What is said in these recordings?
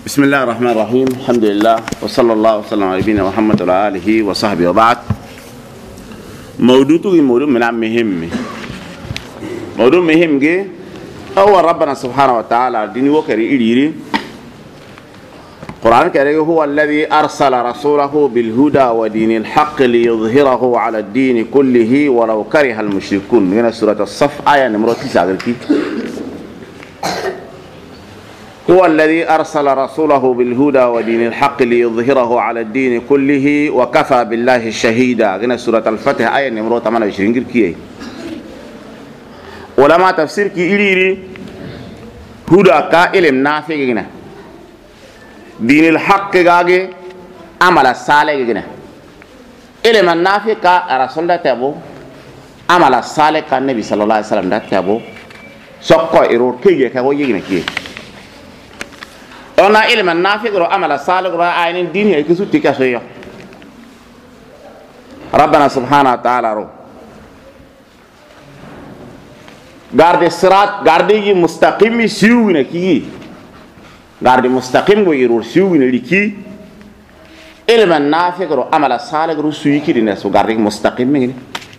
بسم الله الرحمن الرحيم. الحمد لله وصلى الله وسلم على نبينا محمد وعلى آله وصحبه وبعد. موضوع مهم جه أول ربنا سبحانه وتعالى دين وكري إليري القرآن الكريم هو الذي أرسل رسوله بالهدى ودين الحق ليظهره على الدين كله ولو كره المشركون. هنا سورة الصف آية نمرة 9. هو الذي أرسل رسوله بالهدى ودين الحق ليظهره على الدين كله وكفى بالله شهيدا. هنا سورة الفتح آية نمرة 28. علماء تفسير كي إليري هدى كا علم نافع هنا دين الحق كاجي عمل الصالح هنا علم النافع كا رسول الله تابو عمل الصالح كا النبي صلى الله عليه وسلم تابو سقى إيرور كي كا ويجينا كي أنا علم النافع رو عمل الصالح رو عين الدين هي كسوت تكاسيه ربنا سبحانه وتعالى رو غارد الصراط غاردي مستقيم سيونا كي غارد مستقيم ويرور سيونا لكي علم النافع رو عمل الصالح رو سوي كي الناس غارد مستقيم مني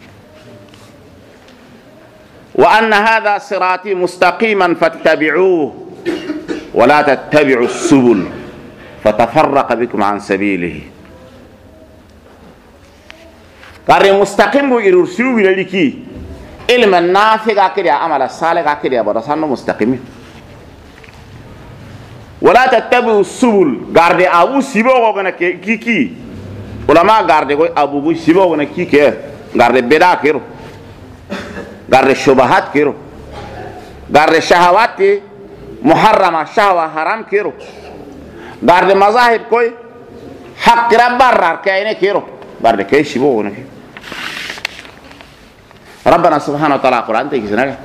وأن هذا صراطي مستقيما فاتبعوه ولا تتبعوا السبل فتفرق بكم عن سبيله. غارد مستقيم ويرور سيونا لكي علم النافع كده عمل الصالح كده برسانه مستقيم ولا تتبعوا السبل غارد ابو سيبو غنا كي علماء غارد كو ابو سيبو غنا كي غارد بدا كيرو غارد شبهات كيرو غارد شهوات محرمه شهوه حرام كيرو غارد مذاهب كوي حق ربار كاينه كيرو غارد كاي سيبو غنا ربنا سبحانه وتعالى قرآن تيجي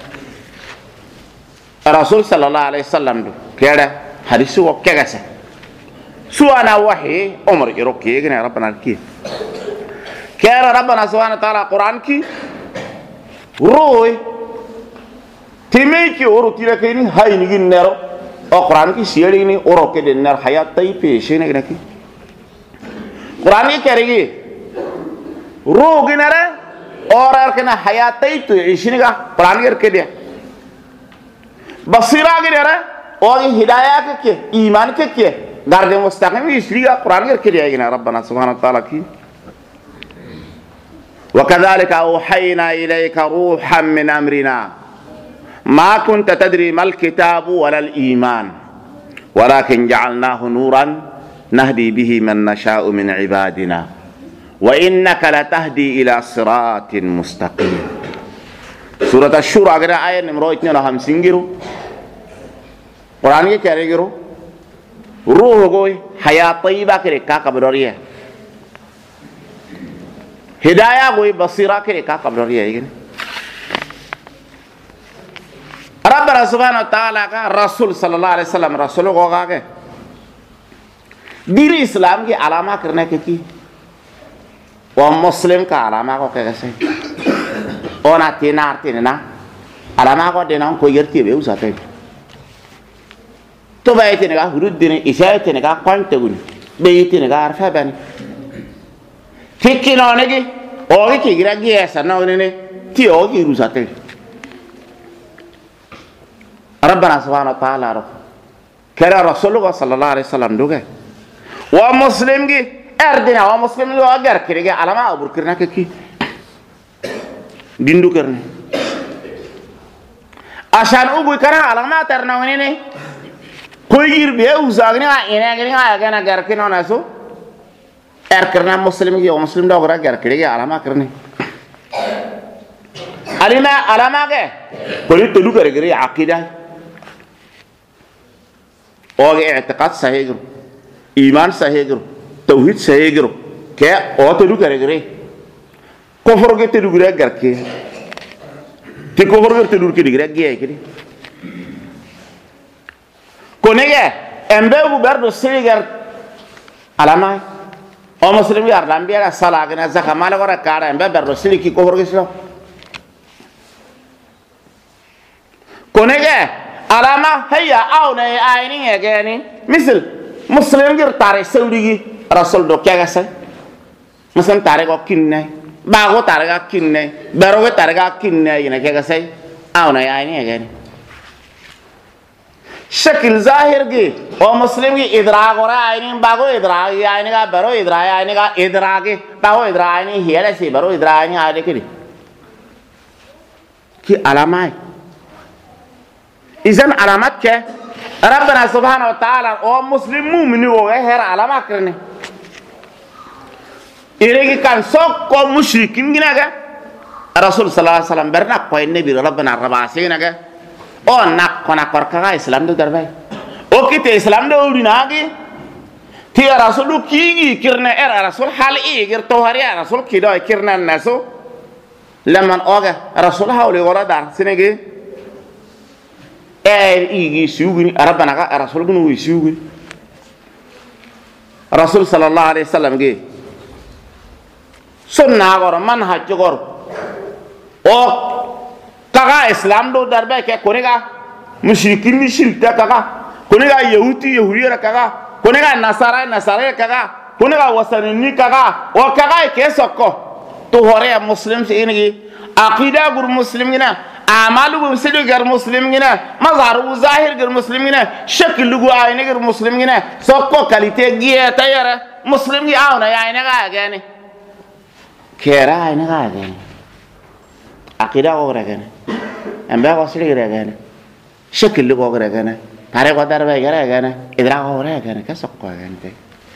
الرسول صلى الله عليه وسلم كذا حديث وكذا سوانا وحي عمر يروك يجينا ربنا كي كذا ربنا سبحانه وتعالى قرآن كي روي تميكي أورو تيركيني هاي نيجي نيرو قرآن كي سيريني أورو كده نير حياة تايبي شيء نيجي نكى قرآن كي كريجي رو جنره और अरकना हयातई तो इशनिगा प्राणीर के दिया बसीरा के दिया और हिदाया के ईमान के गार्डे मुस्तक़िम इसलिए प्राणीर के दिया ना रब्बना सुब्हानहु व तआला की وكذلك أوحينا إليك روحا من أمرنا ما كنت تدري ما الكتاب ولا الإيمان ولكن جعلناه نورا نهدي به من نشاء من عبادنا وإنك لتهدي إلى صراط مستقيم. سورة الشورى أقرأ آية نمرة 52 جرو قرآن ये क्या रहेगी रूह कोई हयात तैयबा के रेखा कब्रिया हिदाया कोई बसीरा के रेखा कब्रिया है रब्बना सुब्हानहु व तआला का रसूल सल्लल्लाहु अलैहि वसल्लम रसूलों को कहा के दीन इस्लाम की अलामा करने के की ومسلم كعلامة كو كيسه أنا تينا علامة كو دينا كو يرتي بيوزاتي تو بايتي نكا هرود دينا إشاعتي نكا قانت تقول بيتي نكا عارفة بني فيكي نونجي أوكي كيرا جيسا نونجي تي أوكي روزاتي ربنا سبحانه وتعالى كرا رسوله صلى الله عليه وسلم دوغه ومسلم جي أردنا ومسلم لو أجر كريجة علامة أبور كرنا كي ديندو كرنا عشان أبوي كرنا علامة ترنا ونينه كويير بيه وزاغني إنه كرنا أجانا أجر كنا ناسو كرنا مسلم كي ومسلم لو أجر كريجة علامة كرنا علامة كه كل تلو كريجة عقيدة أو اعتقاد صحيح إيمان صحيح توحيد صحيح كرو كيا أو تلو كريجة كفر كي تلو كريجة كركي تكفر كي تلو كريجة كيه كده كونيجة أمبارح بردو سيجر علامة أو مسلم يار لامبيا سالا كنا زكاة مالا كورا كارا أمبارح بردو سيجي كي كفر كيسلو كونيجة علامة هي أو نهي عيني يعني مثل muslim gir tare sawrigi rasul do kega sai muslim tare go kinne ba go tare ga kinne baro go tare ga kinne ina kega sai awna ya ni gani शक्ल जाहिर की और मुस्लिम की इदराक हो रहा है आईनी बागो इदराक आईने का बरो इदराक आईने का इदराक बागो इदराक आईने हियर ऐसे बरो इदराक आईने आने के लिए कि अलामात इज़न अलामत क्या रब्बना सुब्हान व ताला और मुस्लिम मुमिन हो गए हर अलामत करने इरे की कंसों को मुश्रिकिन गिना गया रसूल सल्लल्लाहु अलैहि वसल्लम बरना कोई ने भी रब्बना रबासे गिना गया ओ nak kona korka Islam do darbai o kite Islam do urinagi ti rasul ki kirna rasul hal gir to hari rasul kido kirna naso lamman oga rasul hawli wala dar sinege igi suguni rabbana ga rasul gunu suguni rasul sallallahu alaihi wasallam ge sunna gor manhaj gor o kaga Islam do darbe ke konega mushrikin ni shirka kaga konega yahudi yahudiya kaga konega nasara kaga konega wasanni kaga o kaga ke sokko to hore muslim se ingi aqida gur muslim gina amalu gur sedu gar muslim gina mazharu zahir gar muslim gina shaklu gu ayne gar muslim gina sokko kalite giye tayara muslim gi awna ya ayne ga gani kera ayne ga gani aqida go gani أمبا وصل يرجعنا شكل اللي قاعد يرجعنا تاريخ قدر بيرجعنا إدراك قاعد يرجعنا كسق قاعد يرجعنا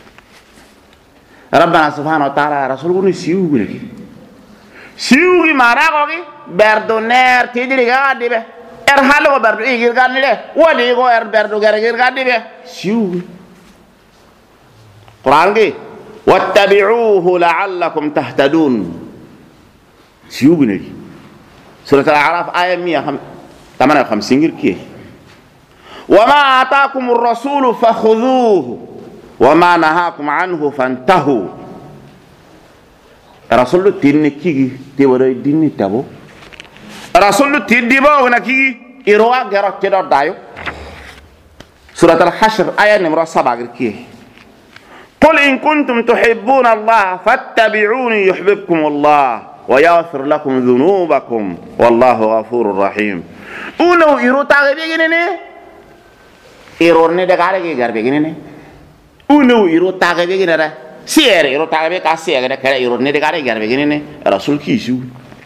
ربنا سبحانه وتعالى رسوله نسيوه سيوه مارا قاعد بردونير تيجي قاعد يبه إرهالو بردو إيجر قاعد نيله ولي قاعد بردو قاعد يبه سيوه قرآن كي واتبعوه لعلكم تهتدون سيوه نيجي سورة الأعراف آية 158 كيه وما آتاكم الرسول فخذوه وما نهاكم عنه فانتهوا رسول تين كي تبرو دين تابو رسول تين ديبو نكي إروا غير كده دايو سورة الحشر آية نمرة 7 كيه قل إن كنتم تحبون الله فاتبعوني يحببكم الله ويغفر لكم ذنوبكم والله غفور رحيم uno iro tage begini ne iro ne de gare ge gar begini ne uno iro tage begini ra siere iro tage be ka siere de kare iro ne de gare gar begini ne rasul ki su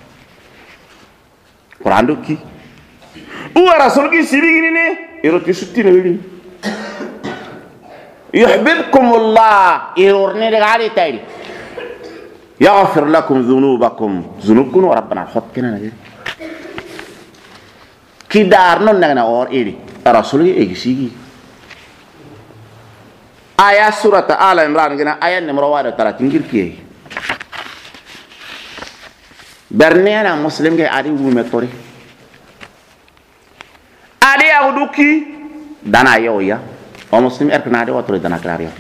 Quran do ki u rasul ki si begini ne iro ti sutti ne begini yuhibbukum Allah iro ne de gare tayri يغفر لكم ذنوبكم ذنوبكم وربنا خط كنا نجي كدار نون نغنا اور ايدي رسول ايغسي آية سورة آل عمران كنا آية نمرة 30 كي برنيانا مسلم كي ادي ومتوري ادي اودوكي دانا يويا او مسلم اركنا ادي وتوري دانا كلاريو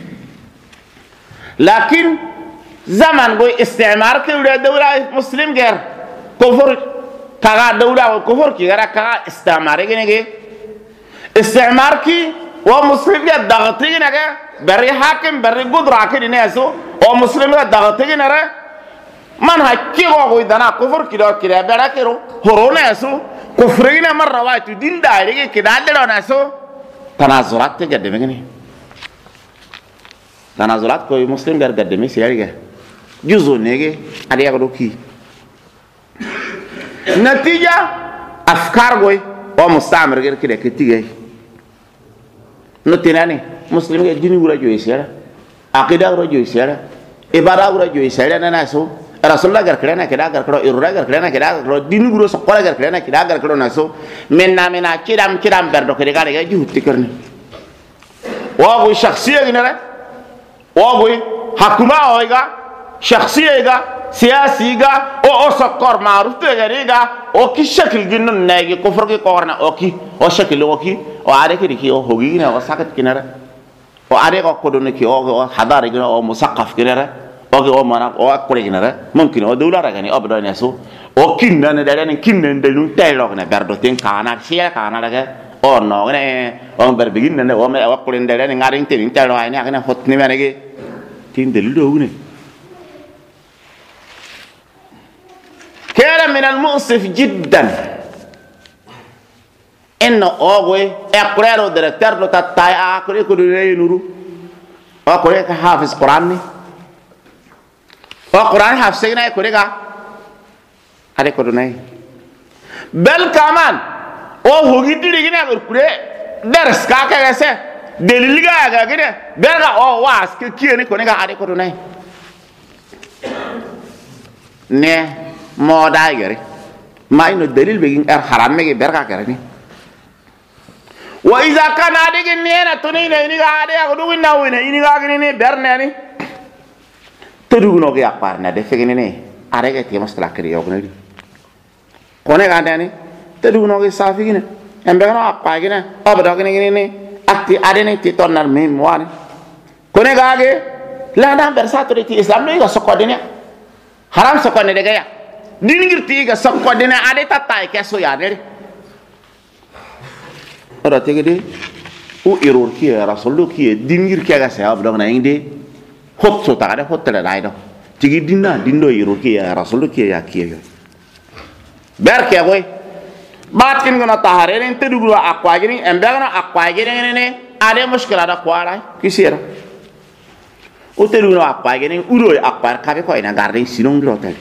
لكن زمان قوي استعمار كي ولا دولة مسلم غير كفر كذا دولة كفر كي غير كذا استعمار كي نجى استعمار كي ومسلم غير ضغط كي نجى بري حاكم بري قدرة كي نيسو ومسلم غير ضغط كي نجى من هكي قوي دنا كفر كده كده برا كيرو هرون نيسو كفرين مرة واحد دين دايري كده دلوا نيسو تنازلات تجدي مغني تنازلات كوي مسلم غير قدمي سياري جزء نيجي عليه أقولكي نتيجة أفكار قوي ومستعمر غير كده كتير نتيناني مسلم غير جنوب رجوع يسيرة عقيدة رجوع يسيرة إبادة رجوع يسيرة ناسو رسول الله غير كده نكده غير كده إيرورا غير كده نكده غير دينو غير سقولا غير كده نكده غير كده ناسو منا كيرام بردو كده كده جهود تكرني وابوي شخصية غيره وابوي حكومة هويجا شخصية جا سياسي جا أو سكر معروف تجاري جا أو كي شكل جنون ناجي كفر كي كورنا أو كي أو شكل أو كي أو عارف كي أو هوجينا أو ساكت كنارا أو عارف أو كودون كي أو حضارة كنا أو مثقف كنارا أو كي أو منا أو أكبر كنارا ممكن أو دولار كني أو بدون يسوع أو كنا ندارين كنا ندلون تيلوغنا بردوتين كانا شيء كانا لك o no ne o ber begin ne o me wa kulin dere ne ngaring tin ta wa ne akana hot ni mane ge tin del do ne كان من المؤسف جدا إن أوغوي أقرأ دركتر لو تتاي أقرأ كدولي نورو أقرأ كحافظ قرآن قرآن حافظنا أقرأ كا أقرأ كدولي بل كمان أو هوجي تيجي أقرأ درس كاكا كسر دليل كاكا كده بل أو واس كيني كوني أقرأ كدولي نه ما دايري ما إنه دليل بيجين حرام ميجي بركة كرني وإذا كان هذا النينا توني نيني هذا يقولوا إنه وين إني قاعدين برناني تدوغنو كي أكبرنا دفعين إني هذا كتير مستلا كريه يقولون كونه قاعدين تدوغنو كي سافين أم بيجنا أكبرنا أبدا كني إني أكتي أدنى تيتون المهم وان كونه قاعدين لا نام برساتوري تي إسلام ليه كسكودينه حرام سكودينه دكيا دينغير تيجا سكودينه أدي تاتاي كسو يادري ora tegede o error ki rasulullah ki dingir ki aga sa abdo na inde hotso ta ada hotel dai do tigi dinna dindo error ki rasulullah ki ya ki yo ber ke boy bat kin gona tahare ren te dugu akwa gini embe gona akwa gini ne ade mushkila da kwara kisira o te dugu akwa gini uro akwa ka be ko ina garden sinong do hotel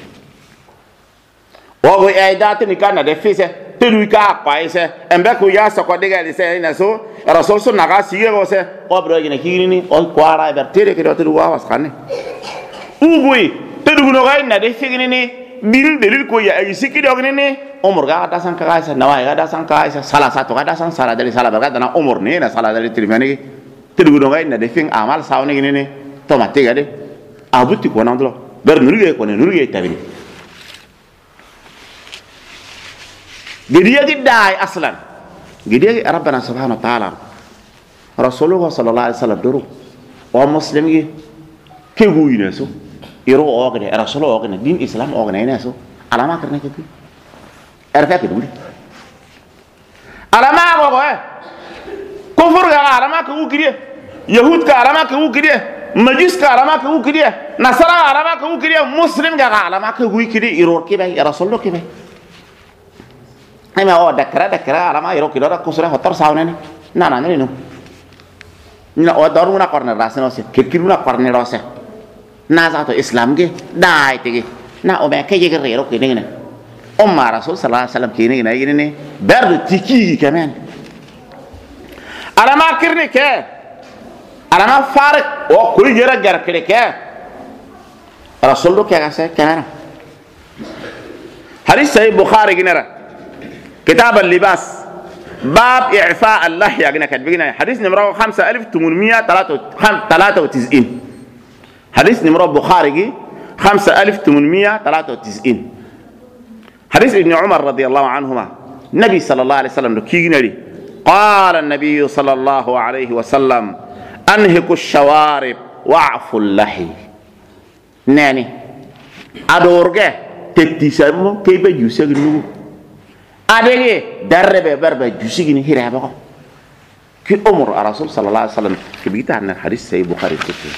o go ay date ni kana de fise telu ka paise embe ku ya so ko diga lise ina so rasul so naga sige go se ko bro gina kini o kwara bertere ke telu wa wasane ugui telu no ga ina de figini ni bil delil ko ya ay sikki do gini umur ga da san ka sa nawa ga da san ka sa sala sa to ga da san sala dali sala ga da na umur ne na sala dali trimani telu no ga ina de fing amal sawne gini ni to mate ga de abuti ko nandlo ber nurige ko ne nurige tabini جديد داي أصلاً جديد ربنا سبحانه وتعالى رسوله صلى الله عليه وسلم درو ومسلم كي هو ينسو يرو أوغني رسوله أوغني دين إسلام أوغني ينسو على ما كرنا كده أرفع كده بودي على ما أقوله كفر على ما كهو كده يهود على ما كهو كده مجلس على ما كهو كده نصارى على ما كهو كده مسلم على ما كهو كده يرو كده رسوله كده هما هو دكرة على ما يروح كده كسره هتر ساونني نا نينو نا ودارو نا قرن راسه نوسه كيركيرو نا قرن راسه نا زاتو اسلام جه داي تيجي نا او ما كيجي غيرو كده هنا رسول صلى الله عليه وسلم كيني هنا برد تيكي كمان على ما كرني كه على ما فارق او كل جرا جرا كده كه رسول الله كه كمان حديث صحيح البخاري جنرا كتاب اللباس باب إعفاء اللحية قلنا كاتبين حديث نمرة 5893 حديث نمرة بخاري 5893 حديث ابن عمر رضي الله عنهما النبي صلى الله عليه وسلم لكينا قال النبي صلى الله عليه وسلم أنهكوا الشوارب واعفوا اللحي ناني أدورجه تتسمو كيف يسجنوا adege darbe barbe jusigini hira bako ki umur rasul sallallahu alaihi wasallam kibita an hadith sahih bukhari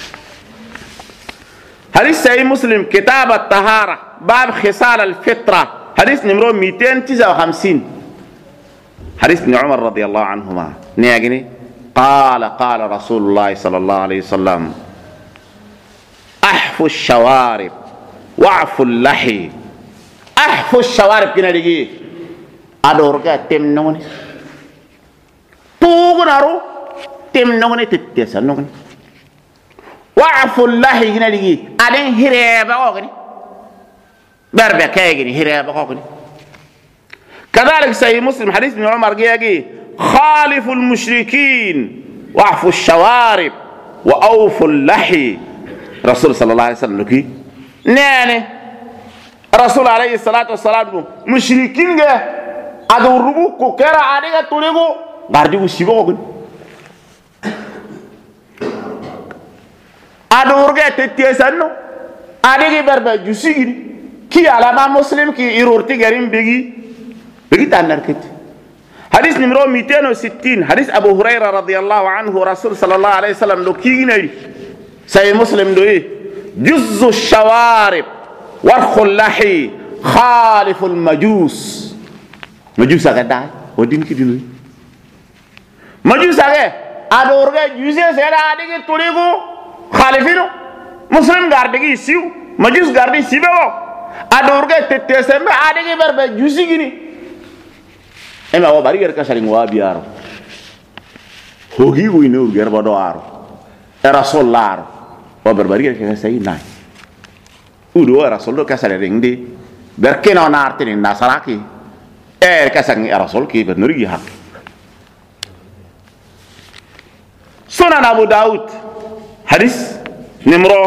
hadith sahih muslim kitab at-tahara bab khisal al-fitra hadith numero 259 hadith ibn umar radiyallahu anhuma niyagini qala rasulullah sallallahu alaihi wasallam ahfu ash-shawarib wa'fu al-lahi ahfu ash-shawarib kina digi ador ga tem nongone tugunaru tem nongone tettesa nongone wa'fu llahi gina ligi aden hireba ogni barbe kaygini hireba ogni كذلك سيد مسلم حديث ابن عمر جاء خالف المشركين واعفوا الشوارب واوفوا اللحي رسول صلى الله عليه وسلم لكي ناني رسول عليه الصلاه والسلام مشركين جاء ado rubu ko kera adiga tulego gardi usibo ko ado urge tettesanno adigi berbe jusigini ki alama muslim ki irorti garim begi tanar kiti حديث نمرو 260 حديث أبو هريرة رضي الله عنه رسول صلى الله عليه وسلم دو كيغنري سي مسلم دو جز الشوارب ورخ اللحي خالف المجوس مجوس أغدا ودين كدين مجوس أغدا أدورغا جوزي سيدا أديك توليغو خالفينو مسلم غاردي سيو مجوس غاردي سيبو أدورغا تتسمى أديك بربا جوسي غني ema wa bari ger kasari ngwa biaro hogi wi no ger bodo aro era solaro wa bari ger kasari nai udo era soldo kasari ringdi berke no narte ni nasaraki kasang era sol ki ber nuri hak sunan abu daud hadis numero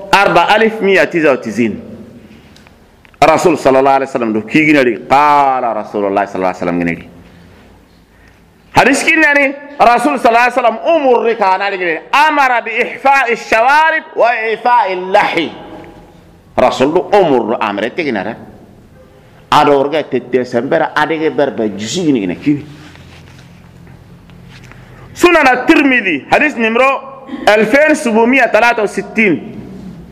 4199 رسول صلى الله عليه وسلم دو كي غنري قال رسول الله صلى الله عليه وسلم غنري حديث كي يعني رسول صلى الله عليه وسلم امر ركانا غنري امر باحفاء الشوارب واعفاء اللحي رسول امر امر تغنرا ادورغا تدسمبر ادغه بربا جوسي غني كي سنن الترمذي حديث نمرو 2763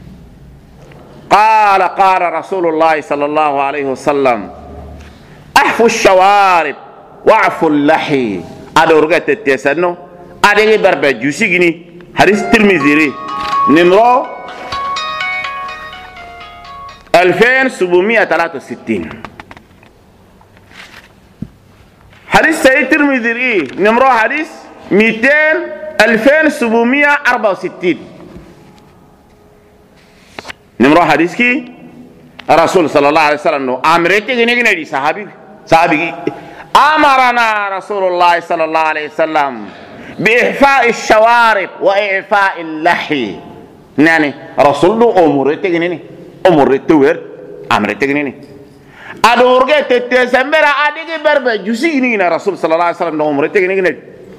قال رسول الله صلى الله عليه وسلم احفوا الشوارب واعفوا اللحي ادورغا تتسنو ادغي بربا جوسيغني حديث الترمذي نمرو 2763 حديث سيد الترمذي نمرو حديث 2764 نمرو حديث كي رسول صلى الله عليه وسلم امرته غني صحابي امرنا رسول الله صلى الله عليه وسلم باحفاء الشوارب واعفاء اللحي يعني رسول امرته غني امرته ور امرته غني ادورغه تتسمرا ادغه بربا جوسي غني رسول صلى الله عليه وسلم امرته غني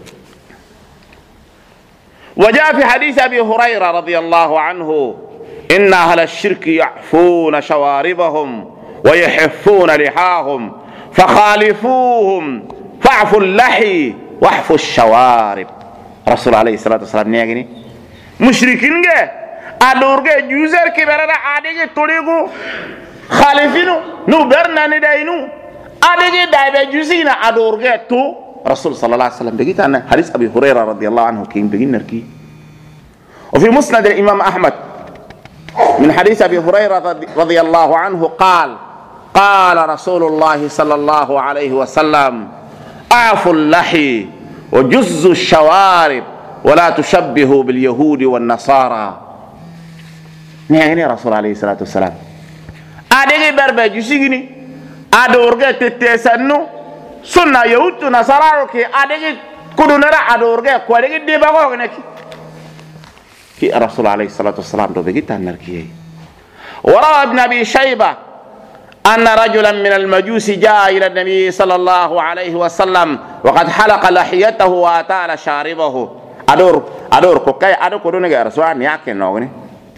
وجاء في حديث ابي هريره رضي الله عنه إن أهل الشرك يعفون شواربهم ويحفون لحاهم فخالفوهم فاعفوا اللحي واحفوا الشوارب رسول عليه الصلاة والسلام نيجي مشركين جه أدور جه جوزر كبرنا عادي توليغو خالفينو نو برنا نداينو عادي دايب جوزينا أدور جه تو رسول صلى الله عليه وسلم بقيت أنا حديث أبي هريرة رضي الله عنه كين بقين نركي وفي مسند الإمام أحمد من حديث أبي هريرة رضي الله عنه قال رسول الله صلى الله عليه وسلم أعفوا اللحي وجزوا الشوارب ولا تشبهوا باليهود والنصارى نعني رسول عليه الصلاة والسلام أدعي بربا جسيني أدورجة تتسنو سنة يهود ونصارى كي أدعي كل نرى أدورجة كوالي دي بقى في الرسول عليه الصلاة والسلام دو بقيت النركيه وروى ابن أبي شيبة أن رجلا من المجوس جاء إلى النبي صلى الله عليه وسلم وقد حلق لحيته وأطال شاربه أدور كوكاي أدور كدون غير رسول ياكل نوغني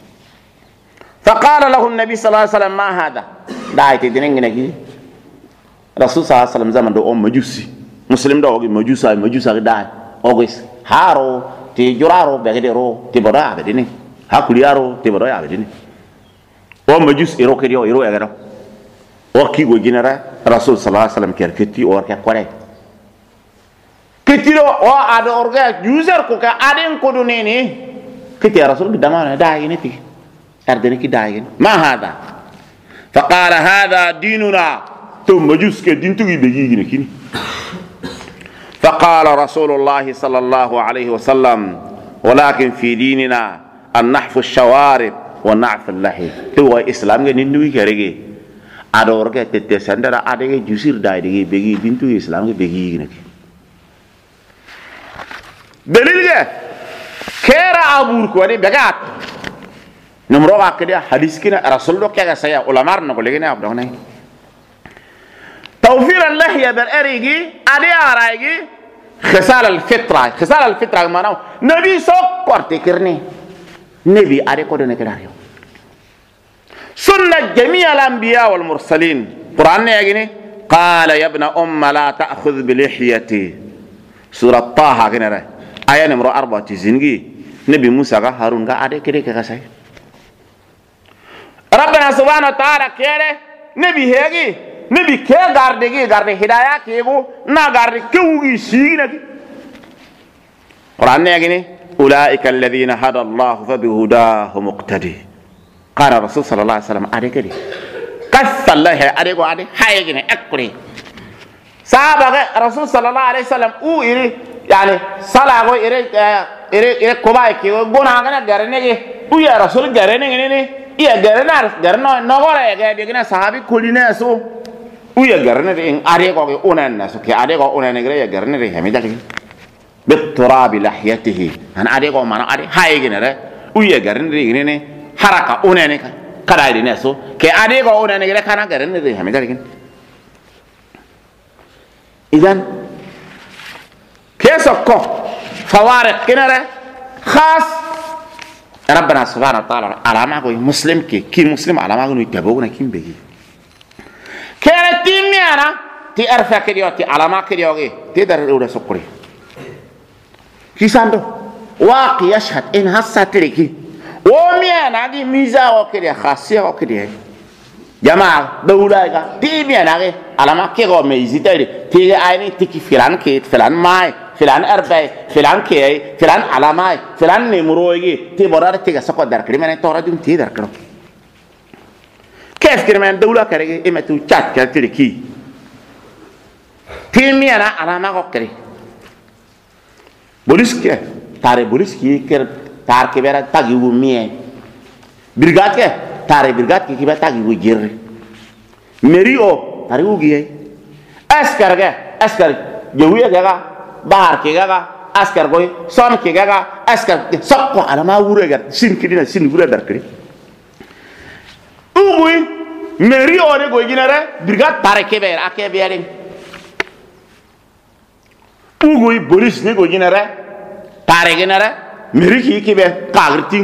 فقال له النبي صلى الله عليه وسلم ما هذا دايت دينغني رسول صلى الله عليه وسلم زمان دو مجوسي مسلم دو مجوسا داي اوغيس هارو تي جرارو بغديرو تي بدا بديني هاكوليارو تي بدا بديني او مجوس ايرو كديو ايرو اغرا او كيغو جينرا رسول صلى الله عليه وسلم كيركتي او كوري كتيرو او ادو اورغا يوزر كوكا ادين كودو نيني كتي رسول بدما داي نتي اردني كي داي ما هذا فقال هذا ديننا تو مجوس كدين تو بيجي كيني فقال رسول الله صلى الله عليه وسلم ولكن في ديننا أن نحفو الشوارب ونعف اللحي تو إسلام نينوي كريجي أدورك تتسندر أديك جسير دايدي بيجي دين تو إسلام بيجي نك دليل كيرا أبور كوني بقات نمرو أكيد حديث كنا رسول الله كذا سيا علماء نقول لكنا أبداً توفير اللحية بالأريجي أدي أرايجي خسال الفطرة ما نو نبي سكر تكرني نبي أدي كودن كداريو سنة جميع الأنبياء والمرسلين قرآن يجيني قال يا ابن لا تأخذ بلحيتي سورة طه كنا آية نمرة 4 تزنجي نبي موسى هارون ada kiri كسي ربنا سبحانه وتعالى كيره نبي هيجي نبي كي garde hidayah كيبو نا garde كوغي سينا قرآن يجيني أولئك الذين هدى الله فبهداه مقتدي قال الرسول صلى الله عليه وسلم ada kiri قص الله ada ko ada hay gini ekuri sahabat Rasul sallallahu alaihi wasallam iri yani sala go iri kobai ki gona gana garne ge ya Rasul garne ni iya garno no gore ga digina sahabi kuline so ya garne in are ko ge unan na so ke are ko unan ne ya garne re hemi dali bit turab lahiyatihi an are ko mana are hay gini re ya garne re ni haraka unan ne kada iri ne so ke are ko unan ne kana garne re hemi dali إذن كيف سكوا فوارق كنره خاص ربنا سبحانه وتعالى على ما قوي مسلم كي مسلم على ما قوي يتبعونا كيم بيجي كانت تيمي أنا تأرفع كريوتي على ما كريوتي تقدر أولا سكري كيساندو واقع يشهد إن هالساتريكي ومي أنا دي ميزا وكريه خاصية وكريه جماعة دولا تيمي أنا على ما كيرو ميزيتاري تيجي عيني تيجي فلان كيت فلان ماي فلان أربعة فلان كي فلان على ماي فلان نمرويجي تبرر تيجي سقط دركري من تورا دون تي دركرو كيف كريمان دولا كريه إما تو chat كرتيكي تيمي أنا على ما كوكري بوليس كي تاري بوليس كي كر تار كبيرة تاجي ومية بريغات كي تاري بريغات كي كبيرة تاجي وجير مريو tari ugi askar jawuya gaga bahar ke gaga askar goy son ke gaga askar sokko ala ma wure gar sin kidina sin wure dar kri ugui meri ore goy ginare brigade tare ke ber ake berin ugui bolis ne goy ginare tare ginare meri ki be kagrtin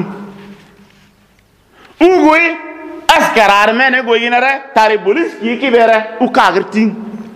ugui askar armene goyinare tari bolis ki bere u kagrtin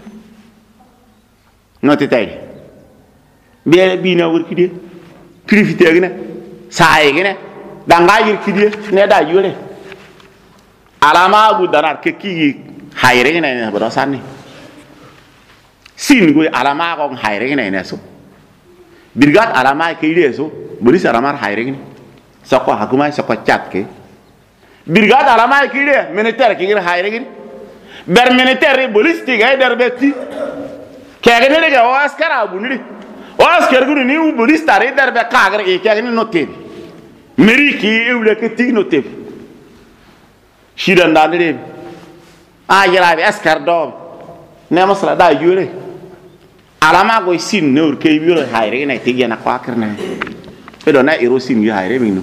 noti tay be bina wur kidi krifite gene saay gene danga yir kidi ne da yure alama gu danar ke ki hayre gene ne bodo sanni sin goy alama ko hayre gene ne so birgat alama ke ide so bolis alama hayre gene sako hakuma sako chat ke brigade alama kire militaire ki gir hayre gir ber militaire police ga der beti kegene le ga askara buniri askar gunu ni police tare der be kagar e kegene noté meri ki ewle ke tig noté shidan dandire a yara be askar do ne masala da yure alama go sin nur ke yure hayre ne tigena kwakar ne edo na iro sin yu hayre minu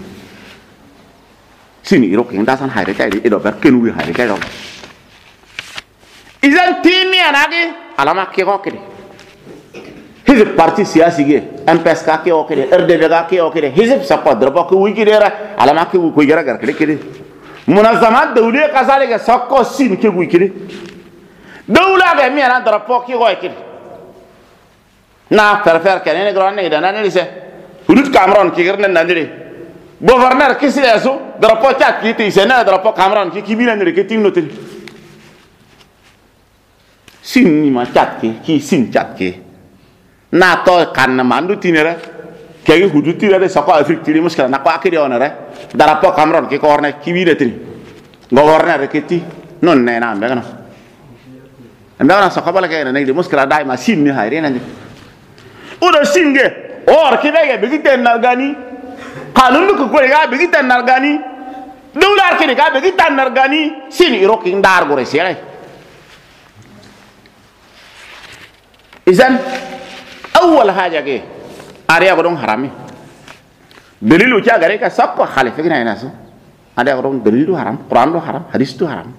sini irok yang dasan hari tadi itu berken wi hari tadi izan timi anagi alama ke okede hizib parti siyasi ge MPS ka ke okede RDV ka ke okede hizib sapa drop ko wi kidera alama ke wi ko gara gar kede munazamat dawliya kasale ge sakko sin ke wi kede dawla ge mi ana drop ko okede na ferfer ke ne gron ne dana ne lise hudud Cameroon ki gerne nandire gouverneur kisi eso drapeau chat ki ti sena drapeau Cameroon ki bina ne ke tim notel sin ni ma chat ki sin chat ki na to kan mandu tinere ke hudu tinere sako Afrique ti muskala na ko akiri onere drapeau Cameroon ki ko orne ki bina tin gouverneur ke ti non ne na mbega no mbega sako bala ke ne de muskala dai ma sin ni hayre na ni udo singe or ki bege bigiten nargani kanun ko ko ga bigi tan nargani dawlar ke ga bigi tan nargani sin irok ndar gore sere izan awwal haja ke ariya godon harami dalilu cha gare ka sakko khalifa gina ina so ada godon dalilu haram quran do haram hadis do haram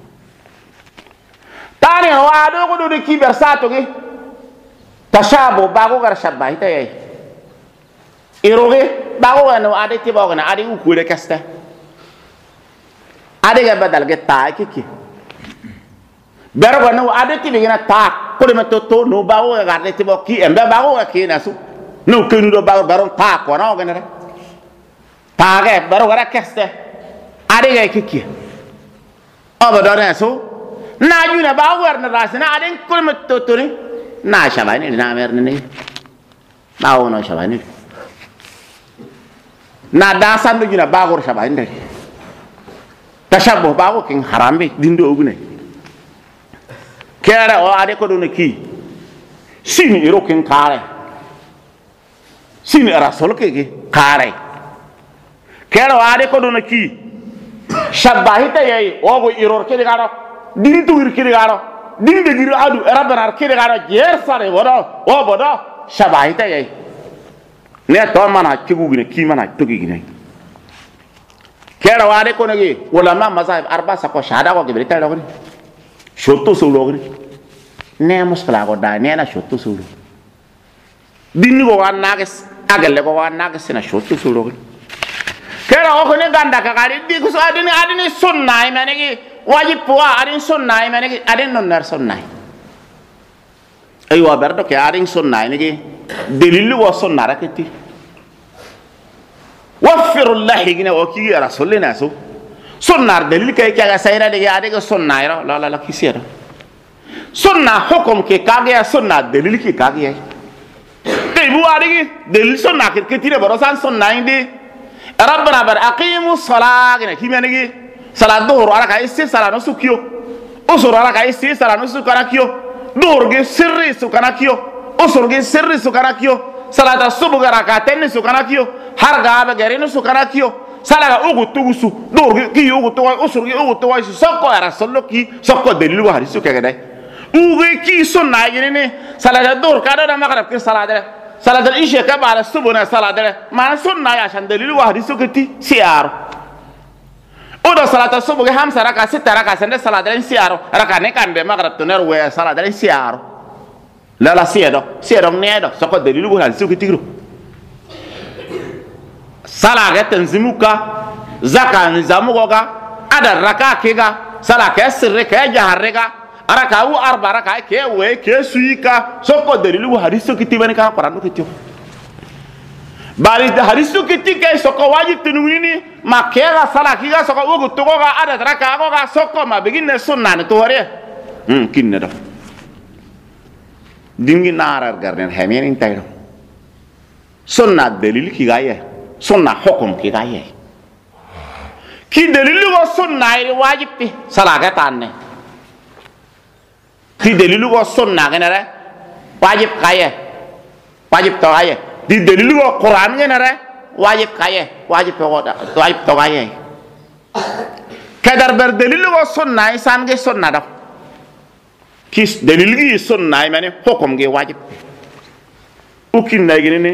tani wa do ko do ki bersato ke tashabo bago gar shabba ite iroge bago no ade ti bago na ade ku le kasta ade ga badal ge ta ki bergo no adeti be gina ta ko de to no bawo ga de tibo ki embe bawo ga ki na su no kenu do baron ta ko no gina re ta ga baro ga keste ade ga kiki aba do na so na ju na bawo na rasina ade ko to ni na shabani na mer ni bawo no shabani na da sandu ju na bawo shabani de tashabbu bawo king harambe dindo ogune kera o ade ko do ne ki sini iro king kare sini rasul ke kare kera o ade ko do ne ki shabbahita yayi o go iror ke garo din tuir ke garo din de giru adu rabanar ke garo jer sare bodo o bodo shabbahita yayi ne to mana kigugune ki mana togigine kera o ade ko ne gi ulama mazhab arba sako shahada ko ge berita do shotto solo ne muskala ko da ne na shotto solo dinni ko wanages agale ko wanages na shotto solo kera ko ne ganda ka gari di ko adini sunna imane ki wajib wa adin sunna imane ki adin non nar sunna ay wa berdo ke adin sunna ne ki dalilu wa sunna rakati waffiru llahi gina o ki rasulina so sunna dalil kay kaga sayra de ya de sunna ira la kisira sunna hukum ke kage ya sunna dalil ki kage ya tay bu wadi dalil sunna ke tire baro san sunna indi rabbana bar aqimu salat gina kimene gi salat dhuhr ala ka isti salat no sukyo usur ala ka isti salat no sukara kyo dhuhr ge sirri sukara kyo usur ge sirri sukara kyo salat subuh gara ka ten sukara kyo har ga ba gare no sukara kyo salaga ugu tugusu dor ki ugu to usur ki ugu to sokko ara sollo ki sokko dalil wa hadisu ke gadai ugu ki sunna yene salaga dor ka da maghrib ki salada isha ka ba subuna salada ma sunna ya shan dalil wa hadisu ke ti siar odo salata subuh ke ham saraka sita raka sende salada siar raka ne kan be maghrib to ner we salada siar la siedo ne do sokko dalil wa hadisu ke tigro salaga tanzimuka zaka nizamuka ada raka kega salaka sirre ka jaharrega araka u arba raka ke we ke suika soko dalilu hadisu kitibani ka Quran kitio bari hadisu kitike soko wajib tununi makera salaki ga soko ugu to ga ada raka ga soko ma beginne sunna ne to hore kinne do dingi narar garden hemen intayro sunna dalil ki ga ye sunna hukum ki gaye ki dalilu go sunna iri wajib pi salaga tanne ki dalilu go sunna genere wajib gaye wajib to gaye di dalilu go Quran genere wajib gaye wajib to gaye kadar ber dalilu go sunna isan ge sunna da ki dalil gi sunna mane hukum ge wajib ukin na gene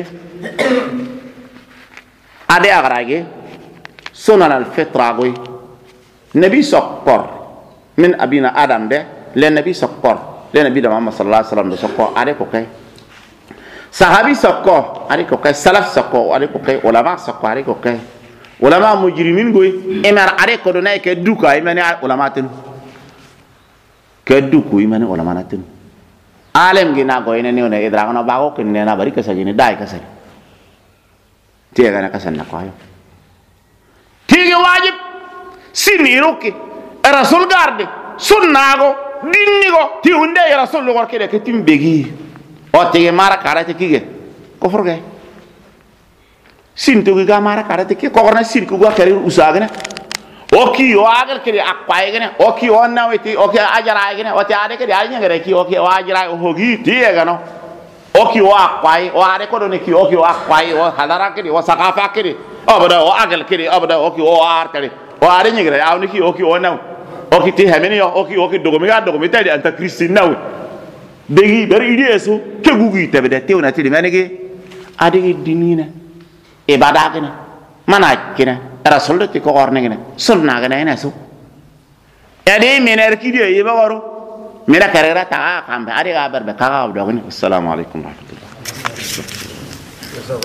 ade agarage sunan al-fitra goy nabi sokor min abina adam de le nabi sokor le nabi Muhammad sallallahu alaihi wasallam sokor ade ko kay sahabi sokor ade ko kay salaf sokor ade ko kay ulama sokor ade ko kay ulama mujrimin goy emar ade ko do nay ke duka imani ulama tin ke duku imani ulama natin alem gina goy ne ne idra no bago kin ne na bari ka sajini dai ka sajini tiga na kasan na kwayo tiga wajib sini roke rasul garde sunnago dinnigo ti hunde rasul logor kede ke timbegi o tiga mara karate kige ko forge sin to ga mara karate ki ko gorna sin ko ga kare usagana o ki o agar kede akpaye gene o ki o naweti o ki ajara gene o ti ade kede anya gere ki o ki o ajara o hogi tiga no oki wa kwai o ade ko ne ki oki wa kwai o hadara kidi o sakafa kidi o bada o agal kidi o bada oki o ar kidi o ade nyigre aw ni ki oki o naw oki ti hemeni yo oki dogomi ga dogomi tadi anta kristin naw degi ber idi eso ke gugu tebe de tewna ti menege ade dinina e bada gene mana kene rasul de ko orne gene sunna gene ene so ade mener kidi e ba waro mera karera ta kambe ari ga berbe ka ga do gene assalamu alaikum warahmatullahi